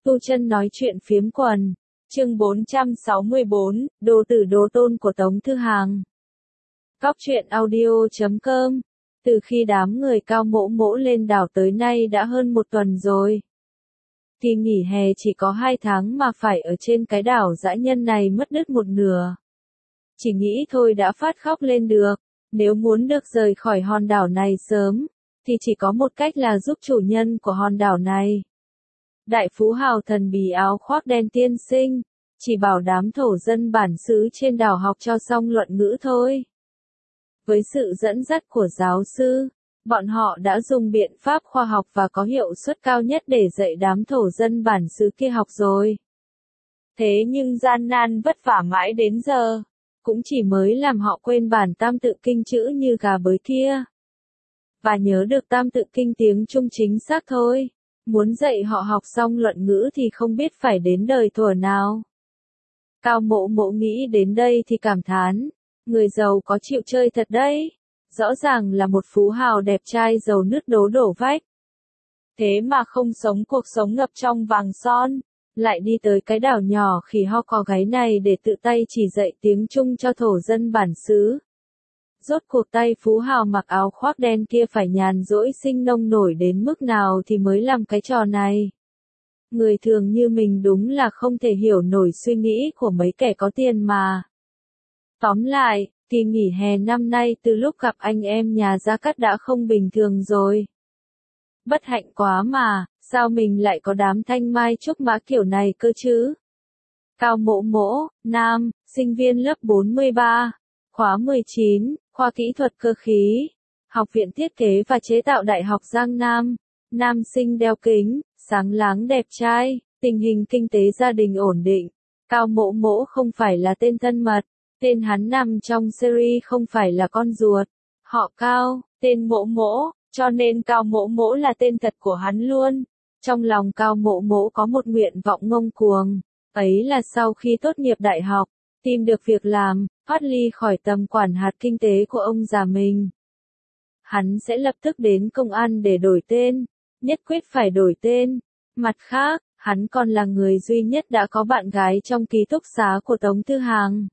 Tu Chân nói chuyện phiếm quần, chương 464, Đô tử đô tôn của Tống Thư Hàng. Cóc truyện audio.com. Từ khi đám người Cao Mỗ Mỗ lên đảo tới nay đã hơn một tuần rồi. Kỳ nghỉ hè chỉ có 2 tháng mà phải ở trên cái đảo dã nhân này mất đứt một nửa. Chỉ nghĩ thôi đã phát khóc lên được, nếu muốn được rời khỏi hòn đảo này sớm, thì chỉ có một cách là giúp chủ nhân của hòn đảo này. Đại phú hào thần bí áo khoác đen tiên sinh, chỉ bảo đám thổ dân bản xứ trên đảo học cho xong luận ngữ thôi. Với sự dẫn dắt của giáo sư, bọn họ đã dùng biện pháp khoa học và có hiệu suất cao nhất để dạy đám thổ dân bản xứ kia học rồi. Thế nhưng gian nan vất vả mãi đến giờ, cũng chỉ mới làm họ quên bản tam tự kinh chữ như gà bới kia. Và nhớ được tam tự kinh tiếng Trung chính xác thôi. Muốn dạy họ học xong luận ngữ thì không biết phải đến đời thuở nào. Cao Mỗ Mỗ nghĩ đến đây thì cảm thán, người giàu có chịu chơi thật đấy. Rõ ràng là một phú hào đẹp trai giàu nứt đố đổ vách. Thế mà không sống cuộc sống ngập trong vàng son, lại đi tới cái đảo nhỏ khỉ ho có gáy này để tự tay chỉ dạy tiếng Trung cho thổ dân bản xứ. Rốt cuộc tay phú hào mặc áo khoác đen kia phải nhàn rỗi sinh nông nổi đến mức nào thì mới làm cái trò này. Người thường như mình đúng là không thể hiểu nổi suy nghĩ của mấy kẻ có tiền mà. Tóm lại, kỳ nghỉ hè năm nay từ lúc gặp anh em nhà Gia Cát đã không bình thường rồi. Bất hạnh quá mà, sao mình lại có đám thanh mai trúc mã kiểu này cơ chứ? Cao Mỗ Mỗ, nam, sinh viên lớp 43, khóa 19, khoa kỹ thuật cơ khí, Học viện Thiết kế và Chế tạo Đại học Giang Nam, nam sinh đeo kính, sáng láng đẹp trai, tình hình kinh tế gia đình ổn định. Cao Mỗ Mỗ không phải là tên thân mật, tên hắn nằm trong series không phải là con ruột. Họ Cao, tên Mỗ Mỗ, cho nên Cao Mỗ Mỗ là tên thật của hắn luôn. Trong lòng Cao Mỗ Mỗ có một nguyện vọng ngông cuồng, ấy là sau khi tốt nghiệp đại học, tìm được việc làm, thoát ly khỏi tầm quản hạt kinh tế của ông già mình. Hắn sẽ lập tức đến công an để đổi tên, nhất quyết phải đổi tên. Mặt khác, hắn còn là người duy nhất đã có bạn gái trong ký túc xá của Tống Thư Hàng.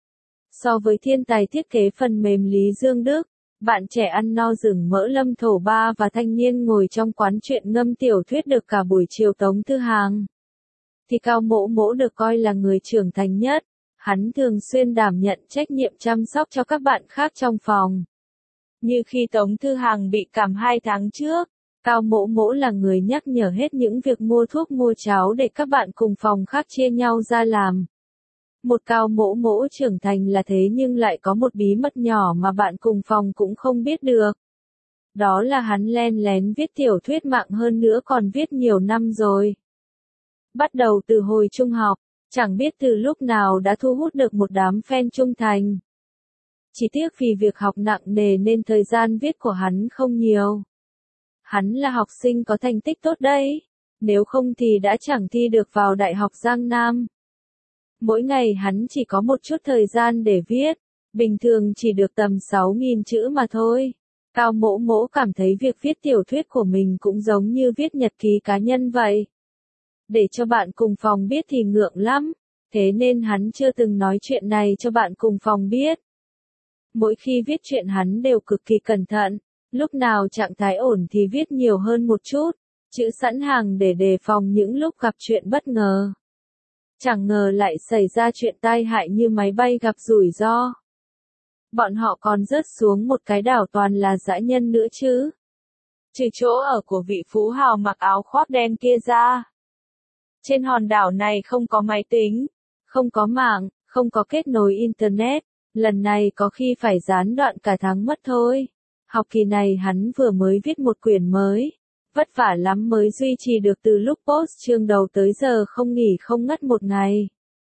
So với thiên tài thiết kế phần mềm Lý Dương Đức, bạn trẻ ăn no rừng mỡ Lâm Thổ Ba và thanh niên ngồi trong quán truyện ngâm tiểu thuyết được cả buổi chiều Tống Thư Hàng, thì Cao Mỗ Mỗ được coi là người trưởng thành nhất. Hắn thường xuyên đảm nhận trách nhiệm chăm sóc cho các bạn khác trong phòng. Như khi Tống Thư Hàng bị cảm 2 tháng trước, Cao Mỗ Mỗ là người nhắc nhở hết những việc mua thuốc mua cháo để các bạn cùng phòng khác chia nhau ra làm. Một Cao Mỗ Mỗ trưởng thành là thế nhưng lại có một bí mật nhỏ mà bạn cùng phòng cũng không biết được. Đó là hắn len lén viết tiểu thuyết mạng hơn nữa còn viết nhiều năm rồi. Bắt đầu từ hồi trung học, chẳng biết từ lúc nào đã thu hút được một đám fan trung thành. Chỉ tiếc vì việc học nặng nề nên thời gian viết của hắn không nhiều. Hắn là học sinh có thành tích tốt đấy, nếu không thì đã chẳng thi được vào Đại học Giang Nam. Mỗi ngày hắn chỉ có một chút thời gian để viết, bình thường chỉ được tầm 6.000 chữ mà thôi. Cao Mỗ Mỗ cảm thấy việc viết tiểu thuyết của mình cũng giống như viết nhật ký cá nhân vậy. Để cho bạn cùng phòng biết thì ngượng lắm, thế nên hắn chưa từng nói chuyện này cho bạn cùng phòng biết. Mỗi khi viết chuyện hắn đều cực kỳ cẩn thận, lúc nào trạng thái ổn thì viết nhiều hơn một chút, chữ sẵn hàng để đề phòng những lúc gặp chuyện bất ngờ. Chẳng ngờ lại xảy ra chuyện tai hại như máy bay gặp rủi ro. Bọn họ còn rớt xuống một cái đảo toàn là dã nhân nữa chứ. Trừ chỗ ở của vị phú hào mặc áo khoác đen kia ra. Trên hòn đảo này không có máy tính, không có mạng, không có kết nối Internet, lần này có khi phải gián đoạn cả tháng mất thôi. Học kỳ này hắn vừa mới viết một quyển mới, vất vả lắm mới duy trì được từ lúc post chương đầu tới giờ không nghỉ không ngất một ngày.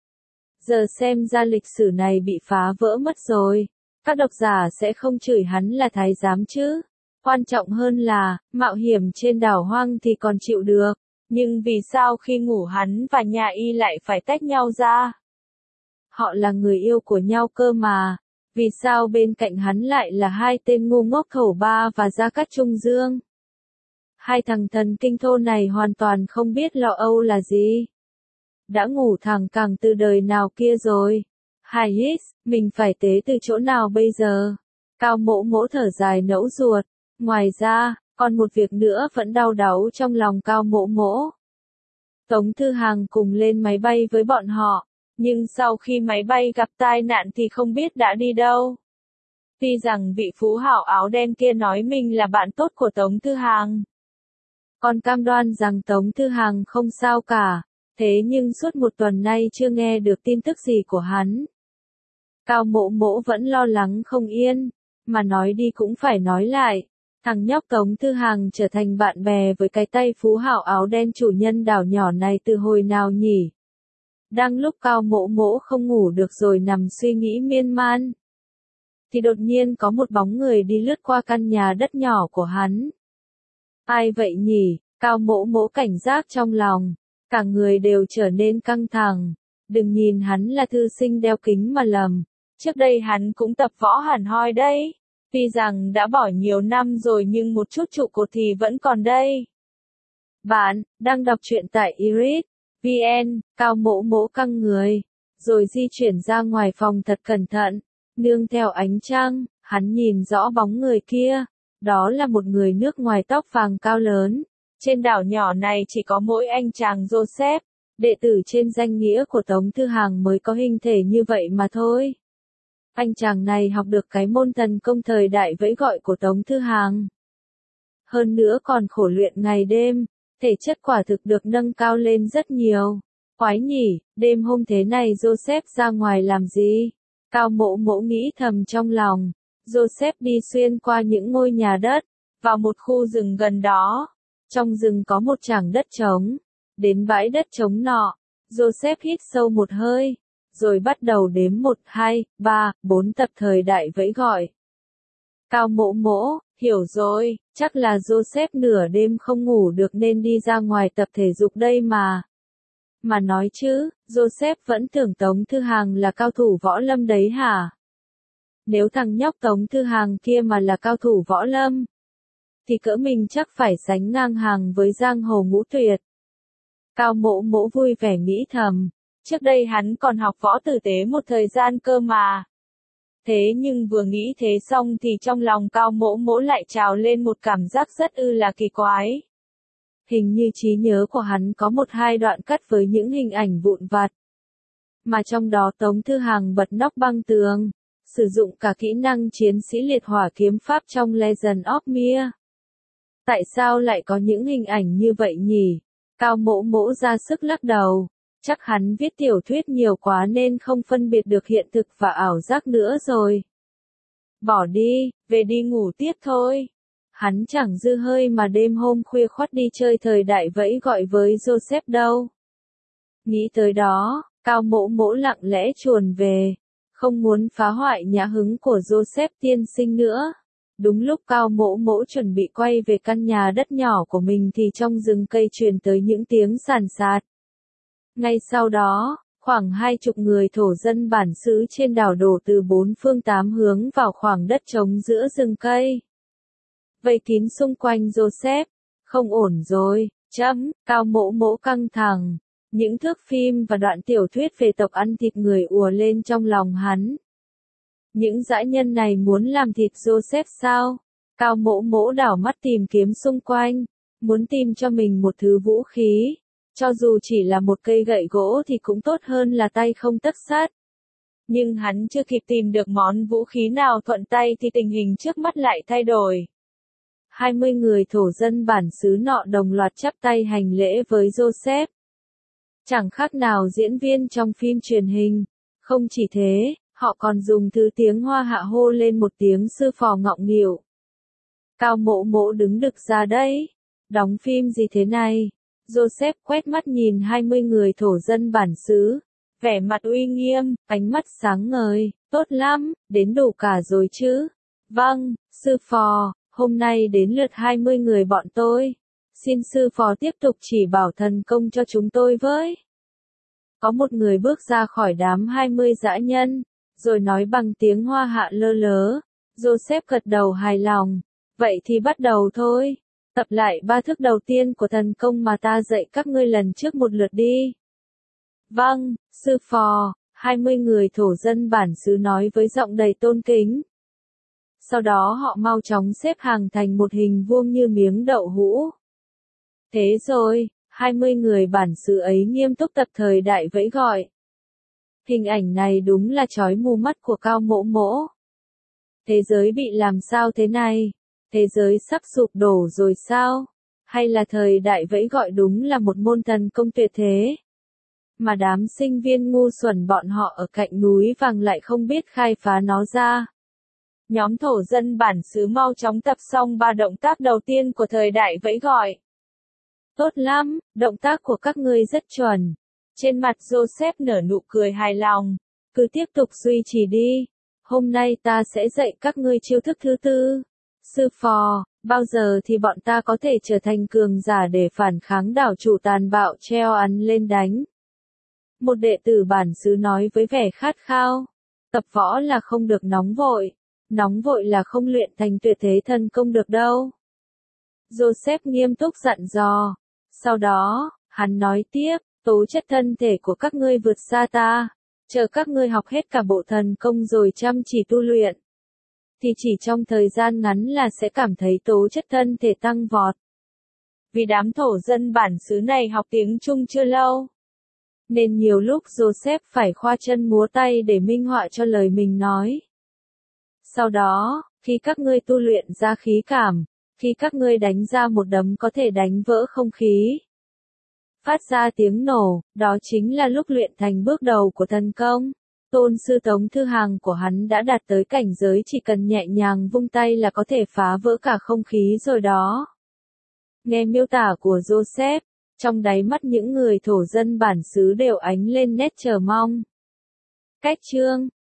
Giờ xem ra lịch sử này bị phá vỡ mất rồi, các độc giả sẽ không chửi hắn là thái giám chứ. Quan trọng hơn là, mạo hiểm trên đảo hoang thì còn chịu được. Nhưng vì sao khi ngủ hắn và nhà y lại phải tách nhau ra? Họ là người yêu của nhau cơ mà. Vì sao bên cạnh hắn lại là hai tên ngu ngốc Thổ Ba và Gia Cát Trung Dương? Hai thằng thần kinh thô này hoàn toàn không biết lo âu là gì. Đã ngủ thẳng cẳng từ đời nào kia rồi. Hai hít, mình phải tế từ chỗ nào bây giờ? Cao Mỗ Mỗ thở dài nẫu ruột. Ngoài ra, còn một việc nữa vẫn đau đáu trong lòng Cao Mỗ Mỗ. Tống Thư Hàng cùng lên máy bay với bọn họ, nhưng sau khi máy bay gặp tai nạn thì không biết đã đi đâu. Tuy rằng vị phú hảo áo đen kia nói mình là bạn tốt của Tống Thư Hàng, còn cam đoan rằng Tống Thư Hàng không sao cả, thế nhưng suốt một tuần nay chưa nghe được tin tức gì của hắn. Cao Mỗ Mỗ vẫn lo lắng không yên, mà nói đi cũng phải nói lại. Thằng nhóc Tống Thư Hàng trở thành bạn bè với cái tay phú hảo áo đen chủ nhân đảo nhỏ này từ hồi nào nhỉ? Đang lúc Cao Mỗ Mỗ không ngủ được rồi nằm suy nghĩ miên man, thì đột nhiên có một bóng người đi lướt qua căn nhà đất nhỏ của hắn. Ai vậy nhỉ? Cao Mỗ Mỗ cảnh giác trong lòng, cả người đều trở nên căng thẳng. Đừng nhìn hắn là thư sinh đeo kính mà lầm, trước đây hắn cũng tập võ hẳn hoi đấy. Tuy rằng đã bỏ nhiều năm rồi nhưng một chút trụ cột thì vẫn còn đây. Bạn đang đọc truyện tại iris.vn. Cao Mỗ Mỗ căng người, rồi di chuyển ra ngoài phòng thật cẩn thận. Nương theo ánh trăng, hắn nhìn rõ bóng người kia. Đó là một người nước ngoài tóc vàng cao lớn. Trên đảo nhỏ này chỉ có mỗi anh chàng Joseph, đệ tử trên danh nghĩa của Tống Thư Hàng mới có hình thể như vậy mà thôi. Anh chàng này học được cái môn thần công thời đại vẫy gọi của Tống Thư Hàng. Hơn nữa còn khổ luyện ngày đêm, thể chất quả thực được nâng cao lên rất nhiều. Quái nhỉ, đêm hôm thế này Joseph ra ngoài làm gì? Cao Mỗ Mỗ nghĩ thầm trong lòng. Joseph đi xuyên qua những ngôi nhà đất, vào một khu rừng gần đó. Trong rừng có một trảng đất trống. Đến bãi đất trống nọ, Joseph hít sâu một hơi, rồi bắt đầu đếm 1, 2, 3, 4 tập thời đại vẫy gọi. Cao Mỗ Mỗ, hiểu rồi, chắc là Joseph nửa đêm không ngủ được nên đi ra ngoài tập thể dục đây mà. Mà nói chứ, Joseph vẫn tưởng Tống Thư Hàng là cao thủ võ lâm đấy hả? Nếu thằng nhóc Tống Thư Hàng kia mà là cao thủ võ lâm, thì cỡ mình chắc phải sánh ngang hàng với giang hồ ngũ tuyệt. Cao Mỗ Mỗ vui vẻ nghĩ thầm, trước đây hắn còn học võ tử tế một thời gian cơ mà. Thế nhưng vừa nghĩ thế xong thì trong lòng Cao Mỗ Mỗ lại trào lên một cảm giác rất là kỳ quái. Hình như trí nhớ của hắn có một hai đoạn cắt với những hình ảnh vụn vặt. Mà trong đó Tống Thư Hàng bật nóc băng tường, sử dụng cả kỹ năng chiến sĩ liệt hỏa kiếm pháp trong Legend of Mir. Tại sao lại có những hình ảnh như vậy nhỉ? Cao Mỗ Mỗ ra sức lắc đầu. Chắc hắn viết tiểu thuyết nhiều quá nên không phân biệt được hiện thực và ảo giác nữa rồi. Bỏ đi, về đi ngủ tiếp thôi. Hắn chẳng dư hơi mà đêm hôm khuya khoắt đi chơi thời đại vẫy gọi với Joseph đâu. Nghĩ tới đó, Cao Mỗ Mỗ lặng lẽ chuồn về, không muốn phá hoại nhã hứng của Joseph tiên sinh nữa. Đúng lúc Cao Mỗ Mỗ chuẩn bị quay về căn nhà đất nhỏ của mình thì trong rừng cây truyền tới những tiếng sàn sạt. Ngay sau đó, khoảng 20 người thổ dân bản xứ trên đảo đổ từ 4 phương 8 hướng vào khoảng đất trống giữa rừng cây. Vây kín xung quanh Joseph. Không ổn rồi, Cao Mỗ Mỗ căng thẳng. Những thước phim và đoạn tiểu thuyết về tộc ăn thịt người ùa lên trong lòng hắn. Những dã nhân này muốn làm thịt Joseph sao? Cao Mỗ Mỗ đảo mắt tìm kiếm xung quanh, muốn tìm cho mình một thứ vũ khí. Cho dù chỉ là một cây gậy gỗ thì cũng tốt hơn là tay không tấc sắt. Nhưng hắn chưa kịp tìm được món vũ khí nào thuận tay thì tình hình trước mắt lại thay đổi. 20 người thổ dân bản xứ nọ đồng loạt chắp tay hành lễ với Joseph. Chẳng khác nào diễn viên trong phim truyền hình. Không chỉ thế, họ còn dùng thứ tiếng Hoa hạ hô lên một tiếng sư phò ngọng nghịu. Cao Mỗ Mỗ đứng đực ra đấy. Đóng phim gì thế này? Joseph quét mắt nhìn 20 người thổ dân bản xứ, vẻ mặt uy nghiêm, ánh mắt sáng ngời, tốt lắm, đến đủ cả rồi chứ? Vâng, sư phò, hôm nay đến lượt 20 người bọn tôi. Xin sư phò tiếp tục chỉ bảo thần công cho chúng tôi với. Có một người bước ra khỏi đám 20 dã nhân, rồi nói bằng tiếng Hoa hạ lơ lớ. Joseph gật đầu hài lòng. Vậy thì bắt đầu thôi. Tập lại 3 thức đầu tiên của thần công mà ta dạy các ngươi lần trước một lượt đi. Vâng, sư phò, 20 người thổ dân bản xứ nói với giọng đầy tôn kính. Sau đó họ mau chóng xếp hàng thành một hình vuông như miếng đậu hũ. Thế rồi, 20 người bản xứ ấy nghiêm túc tập thời đại vẫy gọi. Hình ảnh này đúng là chói mù mắt của Cao Mỗ Mỗ. Thế giới bị làm sao thế này? Thế giới sắp sụp đổ rồi sao? Hay là thời đại vẫy gọi đúng là một môn thần công tuyệt thế? Mà đám sinh viên ngu xuẩn bọn họ ở cạnh núi vàng lại không biết khai phá nó ra. Nhóm thổ dân bản xứ mau chóng tập xong 3 động tác đầu tiên của thời đại vẫy gọi. Tốt lắm, động tác của các ngươi rất chuẩn. Trên mặt Joseph nở nụ cười hài lòng. Cứ tiếp tục duy trì đi. Hôm nay ta sẽ dạy các ngươi chiêu thức thứ 4. Sư phò, bao giờ thì bọn ta có thể trở thành cường giả để phản kháng đảo chủ tàn bạo treo ăn lên đánh? Một đệ tử bản xứ nói với vẻ khát khao. Tập võ là không được nóng vội. Nóng vội là không luyện thành tuyệt thế thần công được đâu. Joseph nghiêm túc dặn dò. Sau đó, hắn nói tiếp, tố chất thân thể của các ngươi vượt xa ta. Chờ các ngươi học hết cả bộ thần công rồi chăm chỉ tu luyện. Thì chỉ trong thời gian ngắn là sẽ cảm thấy tố chất thân thể tăng vọt. Vì đám thổ dân bản xứ này học tiếng Trung chưa lâu. Nên nhiều lúc Joseph phải khoa chân múa tay để minh họa cho lời mình nói. Sau đó, khi các ngươi tu luyện ra khí cảm, khi các ngươi đánh ra một đấm có thể đánh vỡ không khí, phát ra tiếng nổ, đó chính là lúc luyện thành bước đầu của thần công. Tôn sư Tống Thư Hàng của hắn đã đạt tới cảnh giới chỉ cần nhẹ nhàng vung tay là có thể phá vỡ cả không khí rồi đó. Nghe miêu tả của Joseph, trong đáy mắt những người thổ dân bản xứ đều ánh lên nét chờ mong. Cách chương